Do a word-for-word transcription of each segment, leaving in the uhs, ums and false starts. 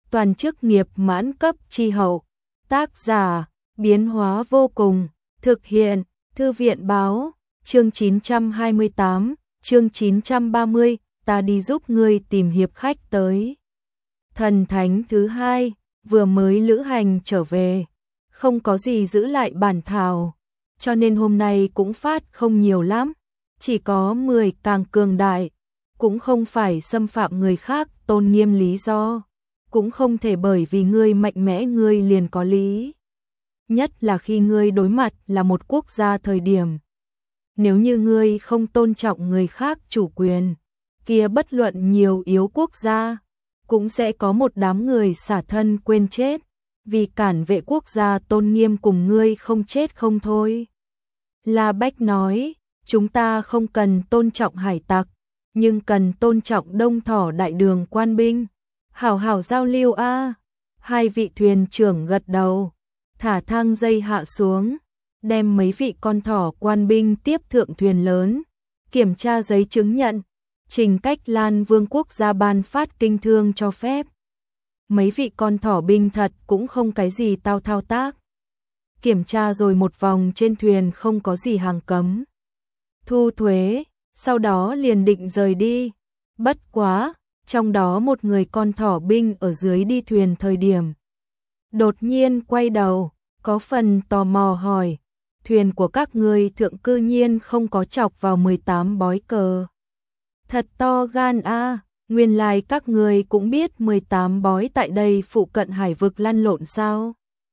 toàn chức nghiệp mãn cấp chi hậu. Tác giả, biến hóa vô cùng, thực hiện, Thư viện báo, chương chín trăm hai mươi tám, chương chín trăm ba mươi, ta đi giúp ngươi tìm hiệp khách tới. Thần thánh thứ hai, vừa mới lữ hành trở về, không có gì giữ lại bản thảo, cho nên hôm nay cũng phát không nhiều lắm, chỉ có mười càng cường đại, cũng không phải xâm phạm người khác tôn nghiêm lý do, cũng không thể bởi vì ngươi mạnh mẽ ngươi liền có lý. Nhất là khi ngươi đối mặt là một quốc gia thời điểm. Nếu như ngươi không tôn trọng người khác chủ quyền, kia bất luận nhiều yếu quốc gia, cũng sẽ có một đám người xả thân quên chết, vì cản vệ quốc gia tôn nghiêm cùng ngươi không chết không thôi. La Bách nói, chúng ta không cần tôn trọng hải tặc, nhưng cần tôn trọng Đông Thỏ đại đường quan binh. Hảo hảo giao lưu a. À. Hai vị thuyền trưởng gật đầu, thả thang dây hạ xuống, đem mấy vị con thỏ quan binh tiếp thượng thuyền lớn, kiểm tra giấy chứng nhận, trình cách Lan Vương quốc gia ban phát kinh thương cho phép. Mấy vị con thỏ binh thật cũng không cái gì tao thao tác. Kiểm tra rồi một vòng trên thuyền không có gì hàng cấm. Thu thuế, sau đó liền định rời đi. Bất quá, trong đó một người con thỏ binh ở dưới đi thuyền thời điểm. Đột nhiên quay đầu, có phần tò mò hỏi, thuyền của các ngươi thượng cư nhiên không có chọc vào mười tám bói cờ. Thật to gan a, à, nguyên lai các ngươi cũng biết mười tám bói tại đây phụ cận hải vực lăn lộn sao?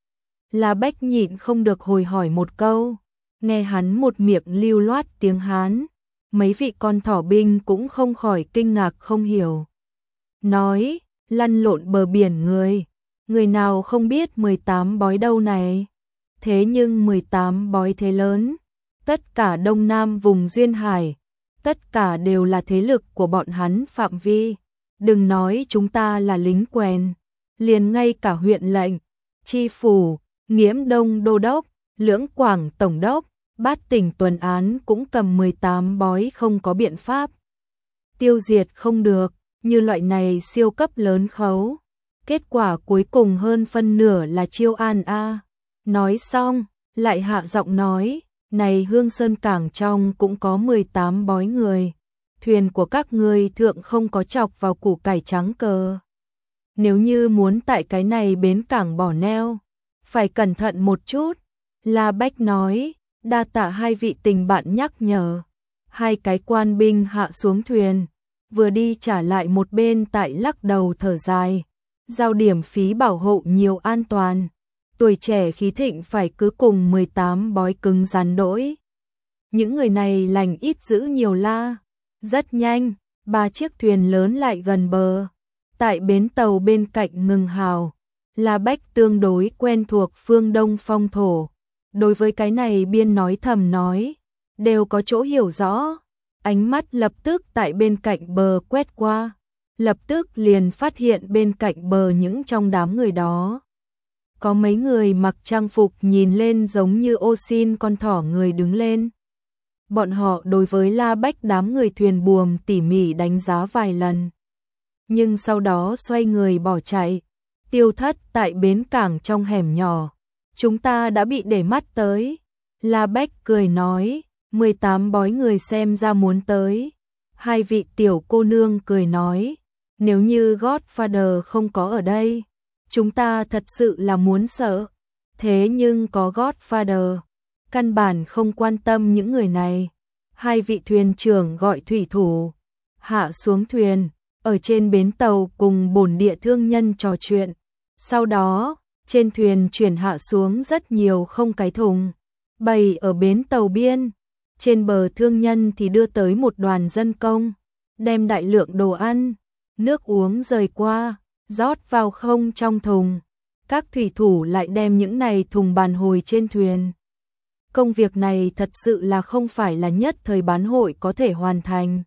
La Bách nhịn không được hồi hỏi một câu, nghe hắn một miệng lưu loát tiếng Hán, mấy vị con thỏ binh cũng không khỏi kinh ngạc không hiểu. Nói, lăn lộn bờ biển người, người nào không biết mười tám bói đâu này. Thế nhưng mười tám bói thế lớn, tất cả Đông Nam vùng duyên hải, tất cả đều là thế lực của bọn hắn phạm vi. Đừng nói chúng ta là lính quèn, liền ngay cả huyện lệnh, chi phủ, nghiễm đông đô đốc, lưỡng quảng tổng đốc, bát tỉnh tuần án cũng cầm mười tám bói không có biện pháp. Tiêu diệt không được, như loại này siêu cấp lớn khấu. Kết quả cuối cùng hơn phân nửa là chiêu an a. Nói xong, lại hạ giọng nói, này Hương Sơn cảng trong cũng có mười tám bói người. Thuyền của các ngươi thượng không có chọc vào củ cải trắng cờ. Nếu như muốn tại cái này bến cảng bỏ neo, phải cẩn thận một chút. La Bách nói, đa tạ hai vị tình bạn nhắc nhở. Hai cái quan binh hạ xuống thuyền, vừa đi trả lại một bên tại lắc đầu thở dài. Giao điểm phí bảo hộ nhiều an toàn. Tuổi trẻ khí thịnh phải cứ cùng mười tám bói cứng rắn đỗi. Những người này lành ít giữ nhiều la. Rất nhanh, ba chiếc thuyền lớn lại gần bờ. Tại bến tàu bên cạnh ngừng hào, La Bách tương đối quen thuộc phương Đông phong thổ. Đối với cái này biên nói thầm nói, đều có chỗ hiểu rõ. Ánh mắt lập tức tại bên cạnh bờ quét qua. Lập tức liền phát hiện bên cạnh bờ những trong đám người đó. Có mấy người mặc trang phục nhìn lên giống như ô xin con thỏ người đứng lên. Bọn họ đối với La Bách đám người thuyền buồm tỉ mỉ đánh giá vài lần. Nhưng sau đó xoay người bỏ chạy, tiêu thất tại bến cảng trong hẻm nhỏ. Chúng ta đã bị để mắt tới. La Bách cười nói, mười tám bói người xem ra muốn tới. Hai vị tiểu cô nương cười nói, nếu như Godfather không có ở đây, chúng ta thật sự là muốn sợ. Thế nhưng có Godfather, căn bản không quan tâm những người này. Hai vị thuyền trưởng gọi thủy thủ, hạ xuống thuyền, ở trên bến tàu cùng bổn địa thương nhân trò chuyện. Sau đó, trên thuyền chuyển hạ xuống rất nhiều không cái thùng, bày ở bến tàu biên. Trên bờ thương nhân thì đưa tới một đoàn dân công, đem đại lượng đồ ăn, nước uống rời qua, rót vào không trong thùng. Các thủy thủ lại đem những này thùng bàn hồi trên thuyền. Công việc này thật sự là không phải là nhất thời bán hội có thể hoàn thành.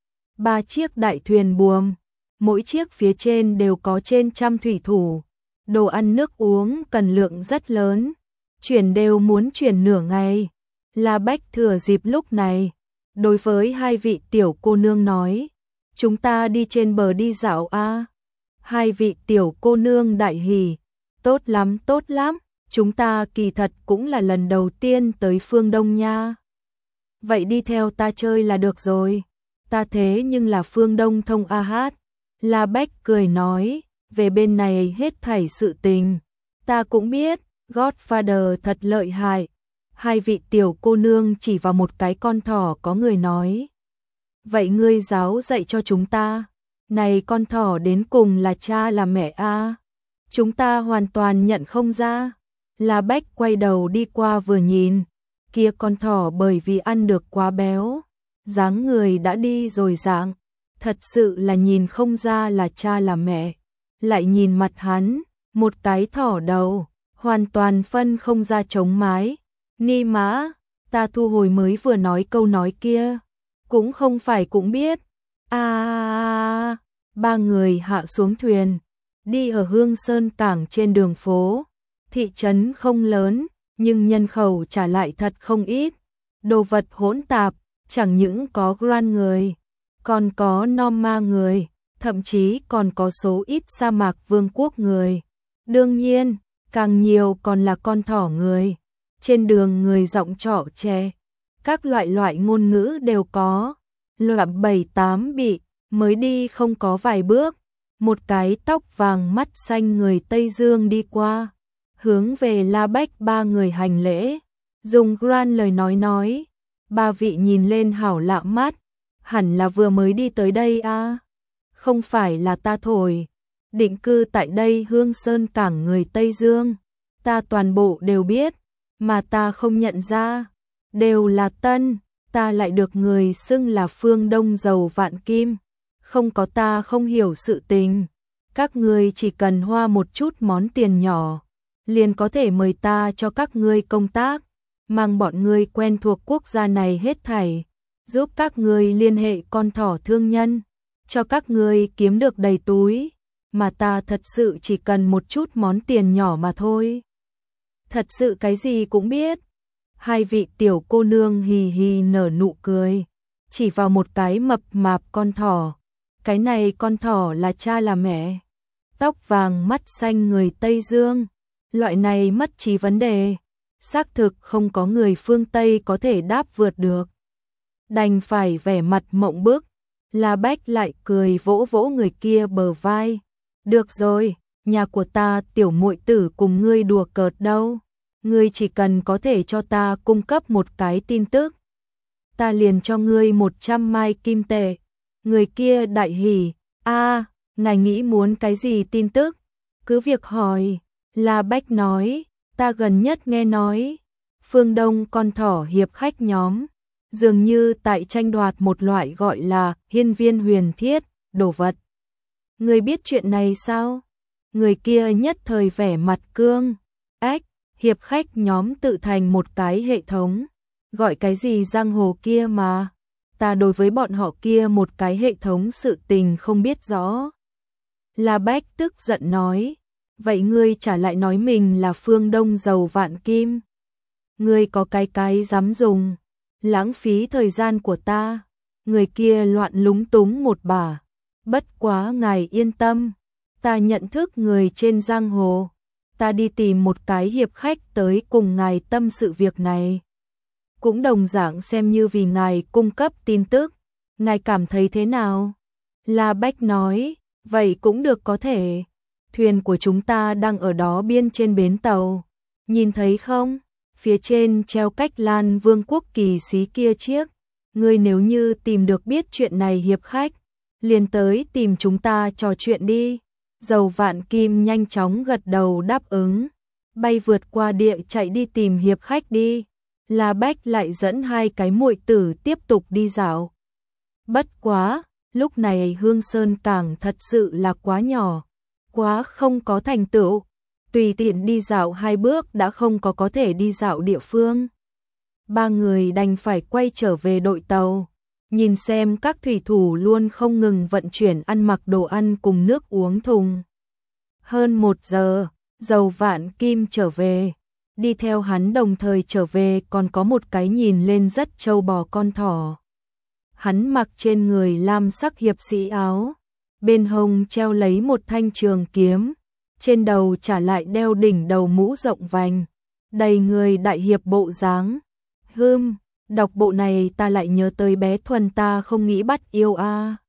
Ba chiếc đại thuyền buồm, mỗi chiếc phía trên đều có trên trăm thủy thủ. Đồ ăn nước uống cần lượng rất lớn, chuyển đều muốn chuyển nửa ngày. La Bách thừa dịp lúc này, đối với hai vị tiểu cô nương nói, chúng ta đi trên bờ đi dạo a. Hai vị tiểu cô nương đại hỉ, tốt lắm tốt lắm, chúng ta kỳ thật cũng là lần đầu tiên tới phương Đông nha. Vậy đi theo ta chơi là được rồi, ta thế nhưng là phương Đông thông a hát. La Bách cười nói, về bên này hết thảy sự tình, ta cũng biết, Godfather thật lợi hại. Hai vị tiểu cô nương chỉ vào một cái con thỏ có người nói. Vậy ngươi giáo dạy cho chúng ta, này con thỏ đến cùng là cha là mẹ a? Chúng ta hoàn toàn nhận không ra. La Bách quay đầu đi qua vừa nhìn, kia con thỏ bởi vì ăn được quá béo, dáng người đã đi rồi dạng, thật sự là nhìn không ra là cha là mẹ. Lại nhìn mặt hắn, một cái thỏ đầu, hoàn toàn phân không ra trống mái. Ni mã, ta thu hồi mới vừa nói câu nói kia, cũng không phải cũng biết. A à, ba người hạ xuống thuyền, đi ở Hương Sơn cảng trên đường phố. Thị trấn không lớn, nhưng nhân khẩu trả lại thật không ít. Đồ vật hỗn tạp, chẳng những có Grand người, còn có Norma người, thậm chí còn có số ít sa mạc vương quốc người. Đương nhiên, càng nhiều còn là con thỏ người. Trên đường người giọng trọ tre, các loại loại ngôn ngữ đều có. Loạn bảy tám bị, mới đi không có vài bước, một cái tóc vàng mắt xanh người Tây Dương đi qua, hướng về La Bách ba người hành lễ, dùng Grand lời nói nói. Ba vị nhìn lên hảo lạ mắt, hẳn là vừa mới đi tới đây a. À? Không phải là ta thổi, định cư tại đây Hương Sơn cảng người Tây Dương, ta toàn bộ đều biết, mà ta không nhận ra, đều là tân, ta lại được người xưng là phương Đông giàu vạn kim, không có ta không hiểu sự tình, các ngươi chỉ cần hoa một chút món tiền nhỏ, liền có thể mời ta cho các ngươi công tác, mang bọn ngươi quen thuộc quốc gia này hết thảy, giúp các ngươi liên hệ con thỏ thương nhân, cho các ngươi kiếm được đầy túi, mà ta thật sự chỉ cần một chút món tiền nhỏ mà thôi. Thật sự cái gì cũng biết. Hai vị tiểu cô nương hì hì nở nụ cười, chỉ vào một cái mập mạp con thỏ. Cái này con thỏ là cha là mẹ. Tóc vàng mắt xanh người Tây Dương. Loại này mất trí vấn đề, xác thực không có người phương Tây có thể đáp vượt được. Đành phải vẻ mặt mộng bức. La Bách lại cười vỗ vỗ người kia bờ vai. Được rồi, nhà của ta tiểu muội tử cùng ngươi đùa cợt đâu. Ngươi chỉ cần có thể cho ta cung cấp một cái tin tức, ta liền cho ngươi một trăm mai kim tệ. Người kia đại hỉ, a, ngài nghĩ muốn cái gì tin tức? Cứ việc hỏi. La Bách nói, ta gần nhất nghe nói, phương Đông con thỏ hiệp khách nhóm, dường như tại tranh đoạt một loại gọi là hiên viên huyền thiết, đồ vật. Ngươi biết chuyện này sao? Người kia nhất thời vẻ mặt cương, ách, hiệp khách nhóm tự thành một cái hệ thống, gọi cái gì giang hồ kia mà, ta đối với bọn họ kia một cái hệ thống sự tình không biết rõ. La Bách tức giận nói, vậy ngươi trả lại nói mình là phương Đông giàu vạn kim. Ngươi có cái cái dám dùng, lãng phí thời gian của ta. Người kia loạn lúng túng một bà, bất quá ngài yên tâm, ta nhận thức người trên giang hồ, ta đi tìm một cái hiệp khách tới cùng ngài tâm sự việc này. Cũng đồng dạng xem như vì ngài cung cấp tin tức, ngài cảm thấy thế nào? La Bách nói, vậy cũng được có thể. Thuyền của chúng ta đang ở đó biên trên bến tàu. Nhìn thấy không? Phía trên treo cách Lan Vương quốc kỳ xí kia chiếc. Ngươi nếu như tìm được biết chuyện này hiệp khách, liền tới tìm chúng ta trò chuyện đi. Dầu vạn kim nhanh chóng gật đầu đáp ứng. Bay vượt qua địa chạy đi tìm hiệp khách đi. La Bách lại dẫn hai cái muội tử tiếp tục đi dạo. Bất quá, lúc này Hương Sơn cảng thật sự là quá nhỏ, quá không có thành tựu, tùy tiện đi dạo hai bước đã không có có thể đi dạo địa phương. Ba người đành phải quay trở về đội tàu, nhìn xem các thủy thủ luôn không ngừng vận chuyển ăn mặc đồ ăn cùng nước uống thùng. Hơn một giờ, Dầu Vạn Kim trở về, đi theo hắn đồng thời trở về còn có một cái nhìn lên rất trâu bò con thỏ. Hắn mặc trên người lam sắc hiệp sĩ áo, bên hông treo lấy một thanh trường kiếm, trên đầu trả lại đeo đỉnh đầu mũ rộng vành, đầy người đại hiệp bộ dáng. Hưm, đọc bộ này ta lại nhớ tới bé Thuần ta không nghĩ bắt yêu a.